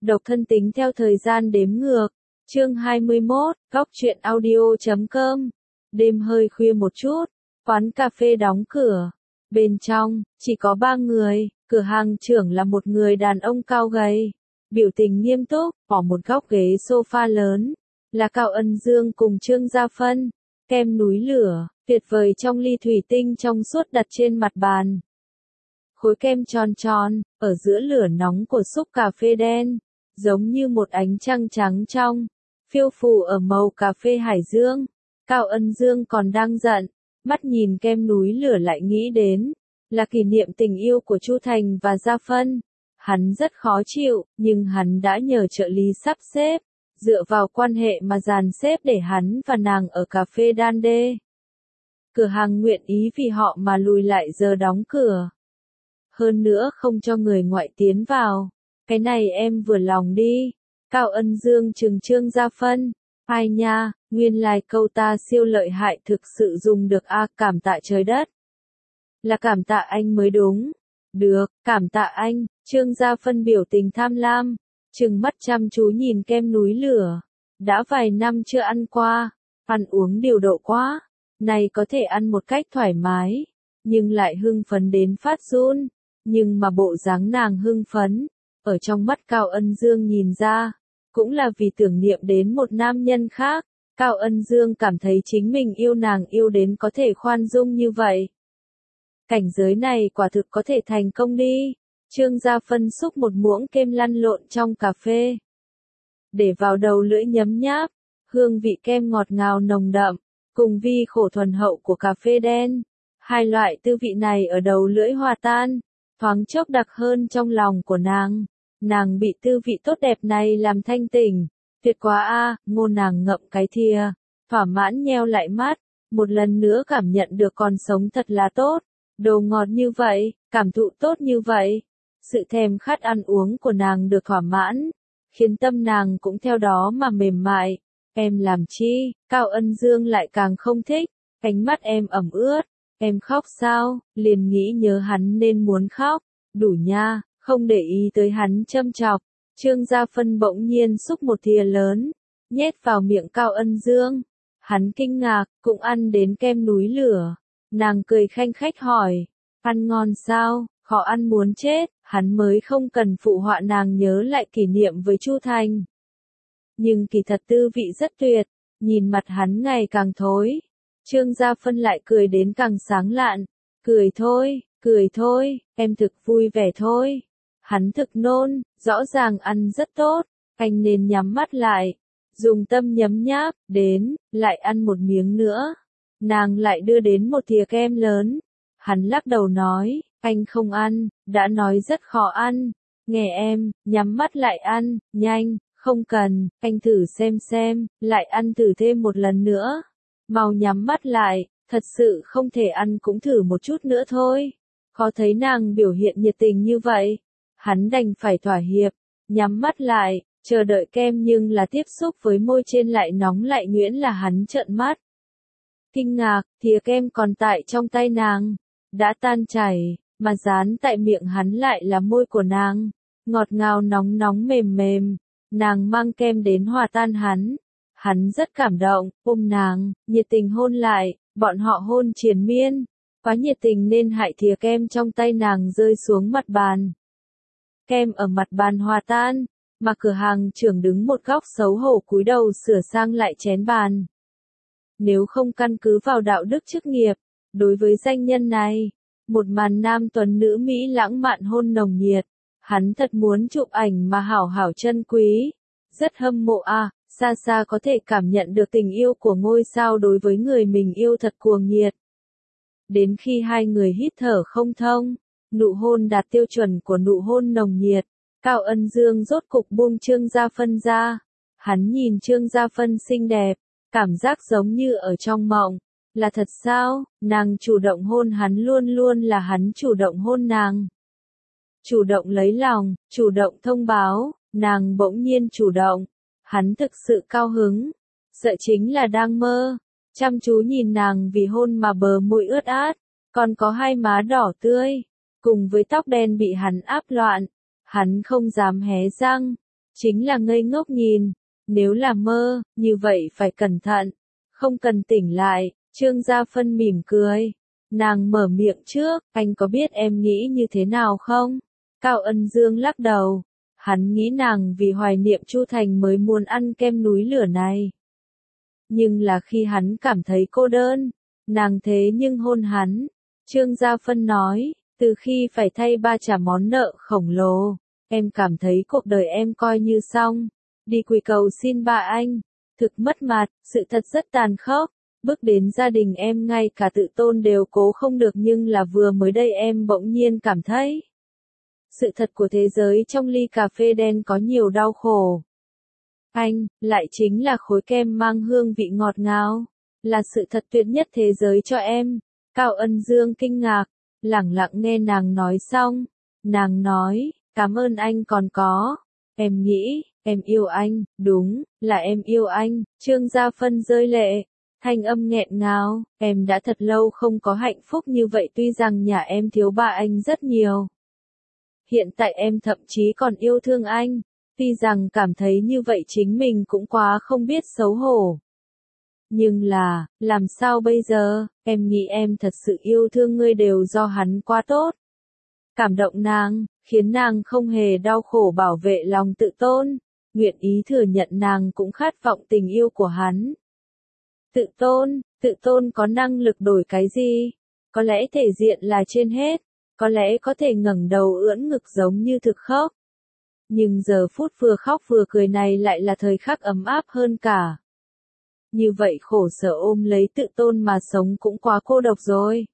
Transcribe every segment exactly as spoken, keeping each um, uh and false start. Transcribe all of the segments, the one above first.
Độc thân tính theo thời gian đếm ngược. Chương hai mươi mốt, góc truyện audio chấm com. Đêm hơi khuya một chút, quán cà phê đóng cửa. Bên trong, chỉ có ba người, cửa hàng trưởng là một người đàn ông cao gầy, biểu tình nghiêm túc, bỏ một góc ghế sofa lớn, là Cao Ân Dương cùng Trương Gia Phân. Kem núi lửa, tuyệt vời trong ly thủy tinh trong suốt đặt trên mặt bàn. Khối kem tròn tròn, ở giữa lửa nóng của xúc cà phê đen, giống như một ánh trăng trắng trong, phiêu phù ở màu cà phê hải dương. Cao Ân Dương còn đang giận, mắt nhìn kem núi lửa lại nghĩ đến, là kỷ niệm tình yêu của Chu Thành và Gia Phân. Hắn rất khó chịu, nhưng hắn đã nhờ trợ lý sắp xếp, dựa vào quan hệ mà dàn xếp để hắn và nàng ở cà phê đan đê. Cửa hàng nguyện ý vì họ mà lùi lại giờ đóng cửa. Hơn nữa không cho người ngoại tiến vào. Cái này em vừa lòng đi. Cao Ân Dương trừng Trương Gia Phân. Ai nha, nguyên lai câu ta siêu lợi hại thực sự dùng được a, cảm tạ trời đất. Là cảm tạ anh mới đúng. Được, cảm tạ anh. Trương Gia Phân biểu tình tham lam, trừng mắt chăm chú nhìn kem núi lửa. Đã vài năm chưa ăn qua, ăn uống điều độ quá, này có thể ăn một cách thoải mái, nhưng lại hưng phấn đến phát run. Nhưng mà bộ dáng nàng hưng phấn, ở trong mắt Cao Ân Dương nhìn ra, cũng là vì tưởng niệm đến một nam nhân khác. Cao Ân Dương cảm thấy chính mình yêu nàng yêu đến có thể khoan dung như vậy. Cảnh giới này quả thực có thể thành công đi. Trương Gia Phân xúc một muỗng kem lăn lộn trong cà phê, để vào đầu lưỡi nhấm nháp, hương vị kem ngọt ngào nồng đậm, cùng vi khổ thuần hậu của cà phê đen. Hai loại tư vị này ở đầu lưỡi hòa tan, thoáng chốc đặc hơn trong lòng của nàng. Nàng bị tư vị tốt đẹp này làm thanh tỉnh, tuyệt quá a, ngô nàng ngậm cái thìa, thỏa mãn nheo lại mắt, một lần nữa cảm nhận được còn sống thật là tốt, đồ ngọt như vậy, cảm thụ tốt như vậy. Sự thèm khát ăn uống của nàng được thỏa mãn, khiến tâm nàng cũng theo đó mà mềm mại. Em làm chi? Cao Ân Dương lại càng không thích, cánh mắt em ẩm ướt, em khóc sao? Liền nghĩ nhớ hắn nên muốn khóc, đủ nha. Không để ý tới hắn châm chọc, Trương Gia Phân bỗng nhiên xúc một thìa lớn, nhét vào miệng Cao Ân Dương. Hắn kinh ngạc, cũng ăn đến kem núi lửa. Nàng cười khanh khách hỏi, ăn ngon sao? Khó ăn muốn chết. Hắn mới không cần phụ họa nàng nhớ lại kỷ niệm với Chu Thành. Nhưng kỳ thật tư vị rất tuyệt, nhìn mặt hắn ngày càng thối. Trương Gia Phân lại cười đến càng sáng lạn, cười thôi, cười thôi, em thực vui vẻ thôi. Hắn thực nôn, rõ ràng ăn rất tốt, anh nên nhắm mắt lại, dùng tâm nhấm nháp, đến, lại ăn một miếng nữa. Nàng lại đưa đến một thìa kem lớn. Hắn lắc đầu nói, anh không ăn, đã nói rất khó ăn. Nghe em, nhắm mắt lại ăn, nhanh, không cần, anh thử xem xem, lại ăn thử thêm một lần nữa. Mau nhắm mắt lại, thật sự không thể ăn cũng thử một chút nữa thôi. Khó thấy nàng biểu hiện nhiệt tình như vậy. Hắn đành phải thỏa hiệp, nhắm mắt lại, chờ đợi kem nhưng là tiếp xúc với môi trên lại nóng lại nhuyễn là hắn trợn mắt. Kinh ngạc, thìa kem còn tại trong tay nàng, đã tan chảy, mà dán tại miệng hắn lại là môi của nàng, ngọt ngào nóng nóng mềm mềm, nàng mang kem đến hòa tan hắn. Hắn rất cảm động, ôm nàng, nhiệt tình hôn lại, bọn họ hôn triền miên, quá nhiệt tình nên hại thìa kem trong tay nàng rơi xuống mặt bàn. Kem ở mặt bàn hòa tan, mà cửa hàng trưởng đứng một góc xấu hổ cúi đầu sửa sang lại chén bàn. Nếu không căn cứ vào đạo đức chức nghiệp, đối với danh nhân này, một màn nam tuấn nữ Mỹ lãng mạn hôn nồng nhiệt, hắn thật muốn chụp ảnh mà hảo hảo chân quý. Rất hâm mộ a, à, xa xa có thể cảm nhận được tình yêu của ngôi sao đối với người mình yêu thật cuồng nhiệt. Đến khi hai người hít thở không thông, nụ hôn đạt tiêu chuẩn của nụ hôn nồng nhiệt, Cao Ân Dương rốt cục buông Trương Gia Phân ra. Hắn nhìn Trương Gia Phân xinh đẹp, cảm giác giống như ở trong mộng. Là thật sao? Nàng chủ động hôn hắn luôn luôn là hắn chủ động hôn nàng. Chủ động lấy lòng, chủ động thông báo, nàng bỗng nhiên chủ động. Hắn thực sự cao hứng. Sợ chính là đang mơ. Chăm chú nhìn nàng vì hôn mà bờ môi ướt át, còn có hai má đỏ tươi, cùng với tóc đen bị hắn áp loạn. Hắn không dám hé răng, chính là ngây ngốc nhìn. Nếu là mơ, như vậy phải cẩn thận, không cần tỉnh lại. Trương Gia Phân mỉm cười. Nàng mở miệng trước, anh có biết em nghĩ như thế nào không? Cao Ân Dương lắc đầu. Hắn nghĩ nàng vì hoài niệm Chu Thành mới muốn ăn kem núi lửa này. Nhưng là khi hắn cảm thấy cô đơn, nàng thế nhưng hôn hắn. Trương Gia Phân nói, từ khi phải thay ba trả món nợ khổng lồ, em cảm thấy cuộc đời em coi như xong. Đi quỳ cầu xin ba anh, thực mất mặt, sự thật rất tàn khốc. Bước đến gia đình em ngay cả tự tôn đều cố không được, nhưng là vừa mới đây em bỗng nhiên cảm thấy. Sự thật của thế giới trong ly cà phê đen có nhiều đau khổ. Anh, lại chính là khối kem mang hương vị ngọt ngào, là sự thật tuyệt nhất thế giới cho em. Cao Ân Dương kinh ngạc, lẳng lặng nghe nàng nói xong. Nàng nói, cảm ơn anh còn có. Em nghĩ, em yêu anh, đúng, là em yêu anh. Trương Gia Phân rơi lệ, thanh âm nghẹn ngào, em đã thật lâu không có hạnh phúc như vậy, tuy rằng nhà em thiếu ba anh rất nhiều. Hiện tại em thậm chí còn yêu thương anh, tuy rằng cảm thấy như vậy chính mình cũng quá không biết xấu hổ. Nhưng là, làm sao bây giờ, em nghĩ em thật sự yêu thương ngươi đều do hắn quá tốt. Cảm động nàng, khiến nàng không hề đau khổ, bảo vệ lòng tự tôn, nguyện ý thừa nhận nàng cũng khát vọng tình yêu của hắn. Tự tôn, tự tôn có năng lực đổi cái gì? Có lẽ thể diện là trên hết, có lẽ có thể ngẩng đầu ưỡn ngực giống như thực khóc. Nhưng giờ phút vừa khóc vừa cười này lại là thời khắc ấm áp hơn cả. Như vậy khổ sở ôm lấy tự tôn mà sống cũng quá cô độc rồi.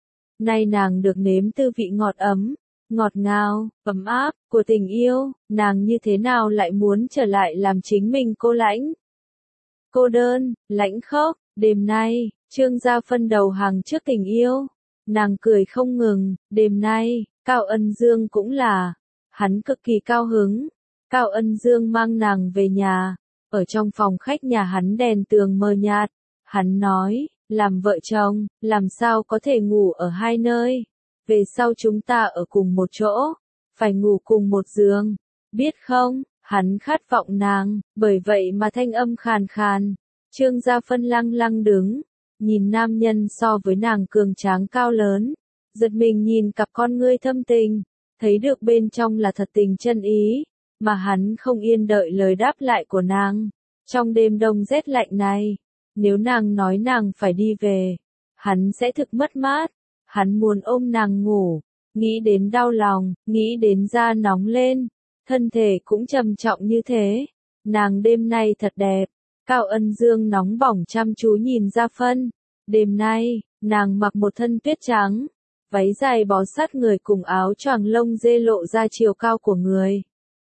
Nay nàng được nếm tư vị ngọt ấm, ngọt ngào, ấm áp của tình yêu, nàng như thế nào lại muốn trở lại làm chính mình cô lãnh. Cô đơn, lãnh khốc, đêm nay, Trương Gia Phân đầu hàng trước tình yêu. Nàng cười không ngừng, đêm nay, Cao Ân Dương cũng là. Hắn cực kỳ cao hứng. Cao Ân Dương mang nàng về nhà. Ở trong phòng khách nhà hắn đèn tường mờ nhạt. Hắn nói, làm vợ chồng, làm sao có thể ngủ ở hai nơi. Về sau chúng ta ở cùng một chỗ, phải ngủ cùng một giường. Biết không, hắn khát vọng nàng, bởi vậy mà thanh âm khàn khàn. Trương Gia Phân lăng lăng đứng, nhìn nam nhân so với nàng cường tráng cao lớn. Giật mình nhìn cặp con ngươi thâm tình, thấy được bên trong là thật tình chân ý, mà hắn không yên đợi lời đáp lại của nàng. Trong đêm đông rét lạnh này, nếu nàng nói nàng phải đi về, hắn sẽ thực mất mát. Hắn muốn ôm nàng ngủ, nghĩ đến đau lòng, nghĩ đến da nóng lên, thân thể cũng trầm trọng như thế. Nàng đêm nay thật đẹp. Cao Ân Dương nóng bỏng chăm chú nhìn Gia Phân. Đêm nay, nàng mặc một thân tuyết trắng, váy dài bó sát người cùng áo choàng lông dê lộ ra chiều cao của người.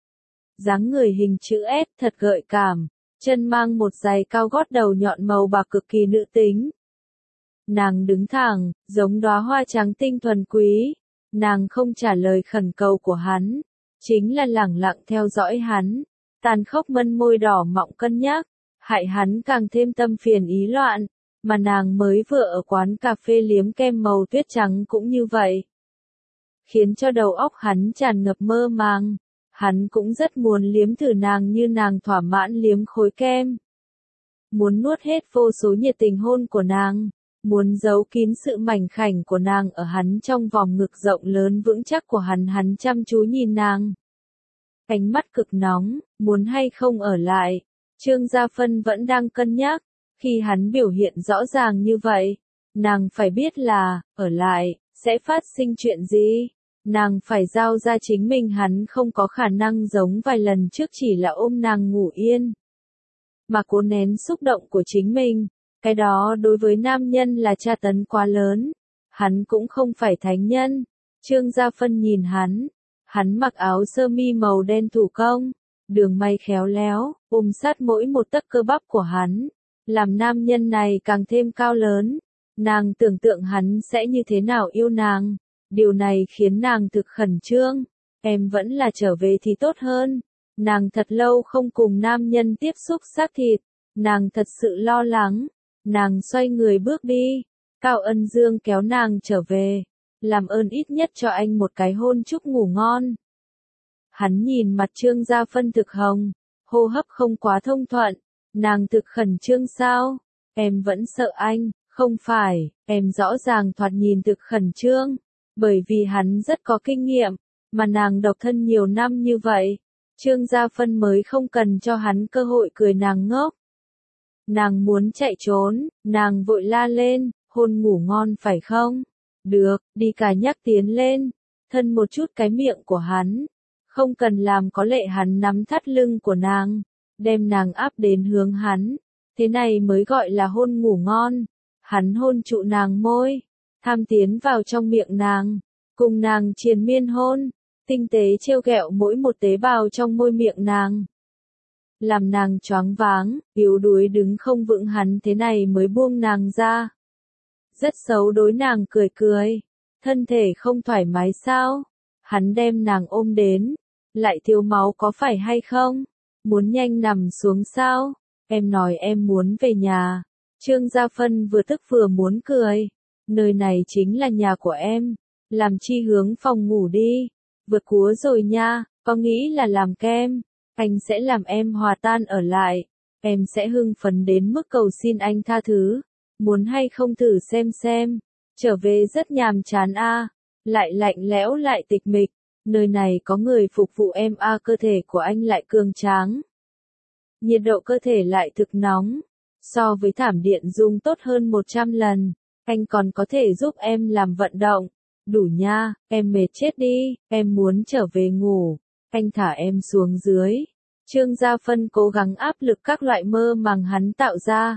Dáng người hình chữ S thật gợi cảm, chân mang một giày cao gót đầu nhọn màu bạc cực kỳ nữ tính. Nàng đứng thẳng, giống đóa hoa trắng tinh thuần quý. Nàng không trả lời khẩn cầu của hắn, chính là lẳng lặng theo dõi hắn. Tàn khốc mân môi đỏ mọng cân nhắc, hại hắn càng thêm tâm phiền ý loạn. Mà nàng mới vừa ở quán cà phê liếm kem màu tuyết trắng cũng như vậy, khiến cho đầu óc hắn tràn ngập mơ màng. Hắn cũng rất muốn liếm thử nàng như nàng thỏa mãn liếm khối kem. Muốn nuốt hết vô số nhiệt tình hôn của nàng, muốn giấu kín sự mảnh khảnh của nàng ở hắn trong vòng ngực rộng lớn vững chắc của hắn. Hắn chăm chú nhìn nàng, ánh mắt cực nóng, muốn hay không ở lại. Trương Gia Phân vẫn đang cân nhắc. Khi hắn biểu hiện rõ ràng như vậy, nàng phải biết là, ở lại, sẽ phát sinh chuyện gì. Nàng phải giao ra chính mình, hắn không có khả năng giống vài lần trước chỉ là ôm nàng ngủ yên, mà cố nén xúc động của chính mình. Cái đó đối với nam nhân là tra tấn quá lớn. Hắn cũng không phải thánh nhân. Trương Gia Phân nhìn hắn. Hắn mặc áo sơ mi màu đen thủ công, đường may khéo léo, ôm sát mỗi một tấc cơ bắp của hắn, làm nam nhân này càng thêm cao lớn. Nàng tưởng tượng hắn sẽ như thế nào yêu nàng. Điều này khiến nàng thực khẩn trương. Em vẫn là trở về thì tốt hơn. Nàng thật lâu không cùng nam nhân tiếp xúc xác thịt. Nàng thật sự lo lắng. Nàng xoay người bước đi. Cao Ân Dương kéo nàng trở về. Làm ơn ít nhất cho anh một cái hôn chúc ngủ ngon. Hắn nhìn mặt Trương Gia Phân thực hồng, hô hấp không quá thông thuận, nàng thực khẩn trương sao? Em vẫn sợ anh, không phải, em rõ ràng thoạt nhìn thực khẩn trương, bởi vì hắn rất có kinh nghiệm, mà nàng độc thân nhiều năm như vậy, Trương Gia Phân mới không cần cho hắn cơ hội cười nàng ngốc. Nàng muốn chạy trốn, nàng vội la lên, hôn ngủ ngon phải không? Được, đi cả nhắc tiến lên, thân một chút cái miệng của hắn, không cần làm có lệ hắn nắm thắt lưng của nàng, đem nàng áp đến hướng hắn, thế này mới gọi là hôn ngủ ngon. Hắn hôn trụ nàng môi, tham tiến vào trong miệng nàng, cùng nàng triền miên hôn, tinh tế trêu ghẹo mỗi một tế bào trong môi miệng nàng. Làm nàng choáng váng, yếu đuối đứng không vững, hắn thế này mới buông nàng ra. Rất xấu đối nàng cười cười, thân thể không thoải mái sao? Hắn đem nàng ôm đến, lại thiếu máu có phải hay không? Muốn nhanh nằm xuống sao? Em nói em muốn về nhà. Trương Gia Phân vừa tức vừa muốn cười. Nơi này chính là nhà của em. Làm chi hướng phòng ngủ đi. Vượt cúa rồi nha, có nghĩ là làm kem. Anh sẽ làm em hòa tan ở lại. Em sẽ hưng phấn đến mức cầu xin anh tha thứ. Muốn hay không thử xem xem. Trở về rất nhàm chán a, lại lạnh lẽo lại tịch mịch. Nơi này có người phục vụ em a, cơ thể của anh lại cường tráng. Nhiệt độ cơ thể lại thực nóng. So với thảm điện dung tốt hơn một trăm lần. Anh còn có thể giúp em làm vận động. Đủ nha, em mệt chết đi, em muốn trở về ngủ. Anh thả em xuống dưới. Trương Gia Phân cố gắng áp lực các loại mơ màng hắn tạo ra.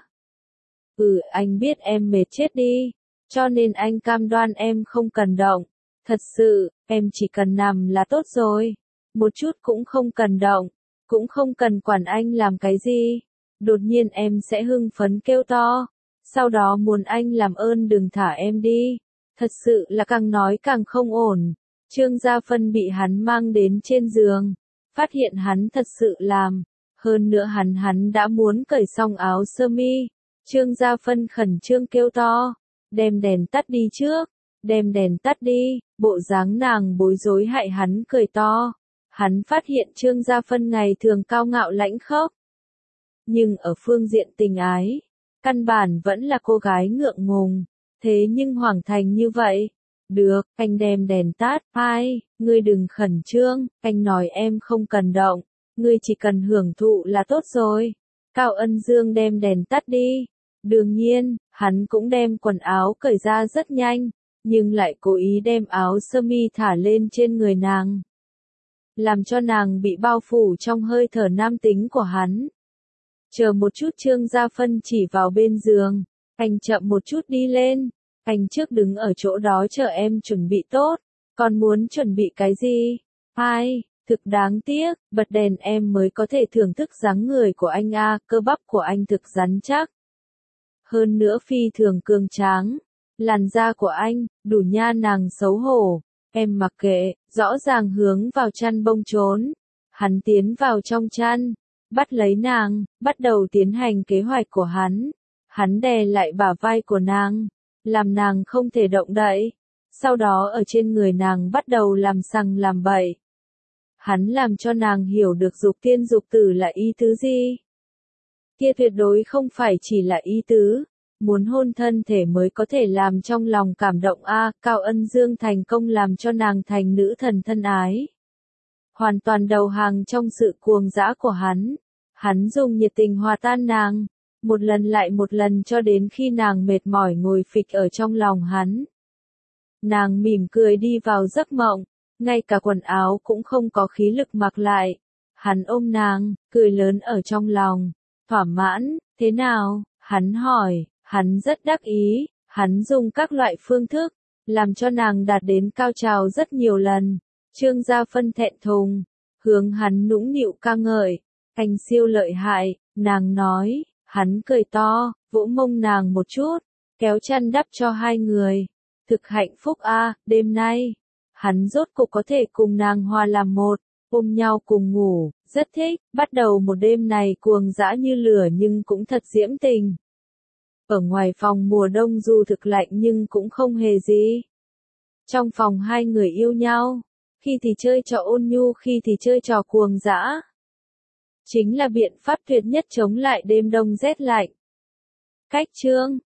Ừ, anh biết em mệt chết đi. Cho nên anh cam đoan em không cần động. Thật sự, em chỉ cần nằm là tốt rồi. Một chút cũng không cần động. Cũng không cần quản anh làm cái gì. Đột nhiên em sẽ hưng phấn kêu to. Sau đó muốn anh làm ơn đừng thả em đi. Thật sự là càng nói càng không ổn. Trương Gia Phân bị hắn mang đến trên giường. Phát hiện hắn thật sự làm. Hơn nữa hắn hắn đã muốn cởi xong áo sơ mi. Trương Gia Phân khẩn trương kêu to. Đem đèn tắt đi trước. Đem đèn tắt đi. Bộ dáng nàng bối rối hại hắn cười to. Hắn phát hiện Trương Gia Phân ngày thường cao ngạo lãnh khốc. Nhưng ở phương diện tình ái, căn bản vẫn là cô gái ngượng ngùng. Thế nhưng Hoàng Thành như vậy. Được, anh đem đèn tắt. Ai, ngươi đừng khẩn trương, anh nói em không cần động. Ngươi chỉ cần hưởng thụ là tốt rồi. Cao Ân Dương đem đèn tắt đi. Đương nhiên, hắn cũng đem quần áo cởi ra rất nhanh, nhưng lại cố ý đem áo sơ mi thả lên trên người nàng. Làm cho nàng bị bao phủ trong hơi thở nam tính của hắn. Chờ một chút, Trương Gia Phân chỉ vào bên giường. Anh chậm một chút đi lên. Anh trước đứng ở chỗ đó chờ em chuẩn bị tốt. Còn muốn chuẩn bị cái gì? Ai, thực đáng tiếc, bật đèn em mới có thể thưởng thức dáng người của anh a, cơ bắp của anh thực rắn chắc. Hơn nữa phi thường cường tráng. Làn da của anh, đủ nha, nàng xấu hổ. Em mặc kệ, rõ ràng hướng vào chăn bông trốn. Hắn tiến vào trong chăn, bắt lấy nàng, bắt đầu tiến hành kế hoạch của hắn. Hắn đè lại bả vai của nàng, làm nàng không thể động đậy. Sau đó ở trên người nàng bắt đầu làm sằng làm bậy. Hắn làm cho nàng hiểu được dục tiên dục tử là ý tứ gì. Kia tuyệt đối không phải chỉ là ý tứ. Muốn hôn thân thể mới có thể làm trong lòng cảm động a. Cao Ân Dương thành công làm cho nàng thành nữ thần thân ái. Hoàn toàn đầu hàng trong sự cuồng dã của hắn. Hắn dùng nhiệt tình hòa tan nàng. Một lần lại một lần cho đến khi nàng mệt mỏi ngồi phịch ở trong lòng hắn. Nàng mỉm cười đi vào giấc mộng. Ngay cả quần áo cũng không có khí lực mặc lại. Hắn ôm nàng, cười lớn ở trong lòng. Thỏa mãn, thế nào? Hắn hỏi. Hắn rất đắc ý, hắn dùng các loại phương thức, làm cho nàng đạt đến cao trào rất nhiều lần. Trương Gia Phân thẹn thùng, hướng hắn nũng nịu ca ngợi, anh siêu lợi hại, nàng nói, hắn cười to, vỗ mông nàng một chút, kéo chăn đắp cho hai người. Thực hạnh phúc a, đêm nay, hắn rốt cục có thể cùng nàng hòa làm một, ôm nhau cùng ngủ, rất thích, bắt đầu một đêm này cuồng dã như lửa nhưng cũng thật diễm tình. Ở ngoài phòng mùa đông dù thực lạnh nhưng cũng không hề gì. Trong phòng hai người yêu nhau, khi thì chơi trò ôn nhu, khi thì chơi trò cuồng dã. Chính là biện pháp tuyệt nhất chống lại đêm đông rét lạnh. Cách chương